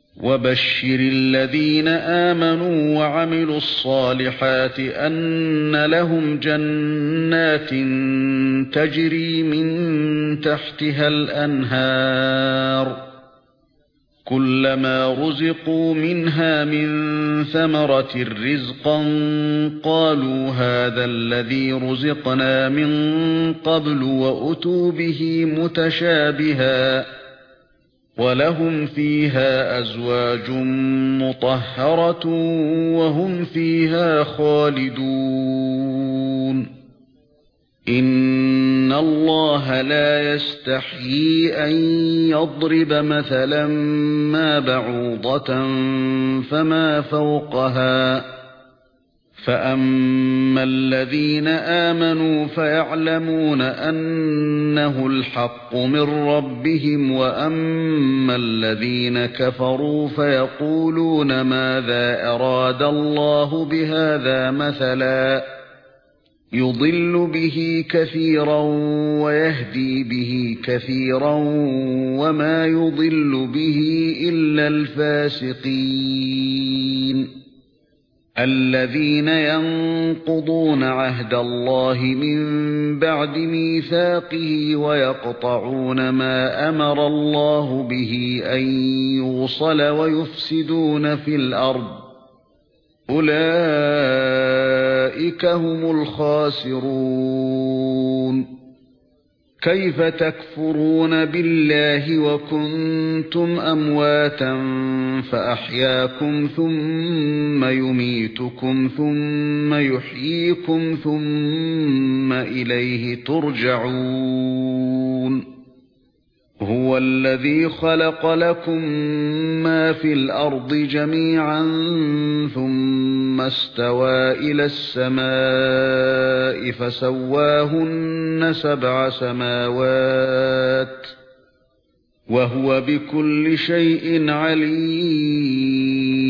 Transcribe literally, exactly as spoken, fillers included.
وَبَشِّرِ الَّذِينَ آمَنُوا وَعَمِلُوا الصَّالِحَاتِ أَنَّ لَهُمْ جَنَّاتٍ تَجْرِي مِن تَحْتِهَا الْأَنْهَارُ كُلَّمَا رُزِقُوا مِنْهَا مِن ثَمَرَةٍ رِزْقًا قَالُوا هَذَا الَّذِي رُزِقْنَا مِن قَبْلُ وَأُتُوا بِهِ مُتَشَابِهًا وَلَهُمْ فِيهَا أَزْوَاجٌ مُطَهَّرَةٌ وَهُمْ فِيهَا خَالِدُونَ إِنَّ اللَّهَ لَا يَسْتَحْيِي أَن يَضْرِبَ مَثَلًا مَا بَعُوضَةً فَمَا فَوْقَهَا فَأَمَّا الَّذِينَ آمَنُوا فَيَعْلَمُونَ أَنَّهُ الْحَقُّ مِنْ رَبِّهِمْ وَأَمَّا الَّذِينَ كَفَرُوا فَيَقُولُونَ مَاذَا أَرَادَ اللَّهُ بِهَذَا مَثَلًا يُضِلُّ بِهِ كَثِيرًا وَيَهْدِي بِهِ كَثِيرًا وَمَا يُضِلُّ بِهِ إِلَّا الْفَاسِقِينَ الَّذِينَ يَنقُضُونَ عَهْدَ اللَّهِ مِن بَعْدِ مِيثَاقِهِ وَيَقْطَعُونَ مَا أَمَرَ اللَّهُ بِهِ أَن يُوصَلَ وَيُفْسِدُونَ فِي الْأَرْضِ أُولَئِكَ هُمُ الْخَاسِرُونَ كَيْفَ تَكْفُرُونَ بِاللَّهِ وَكُنتُمْ أَمْوَاتًا فَأَحْيَاكُمْ ثُمَّ يُمِيتُكُمْ ثُمَّ يُحْيِيكُمْ ثُمَّ إِلَيْهِ تُرْجَعُونَ هُوَ الَّذِي خَلَقَ لَكُم مَّا فِي الْأَرْضِ جَمِيعًا ثُمَّ اسْتَوَى إِلَى السَّمَاءِ فَسَوَّاهُنَّ سَبْعَ سَمَاوَاتٍ وَهُوَ بِكُلِّ شَيْءٍ عَلِيمٌ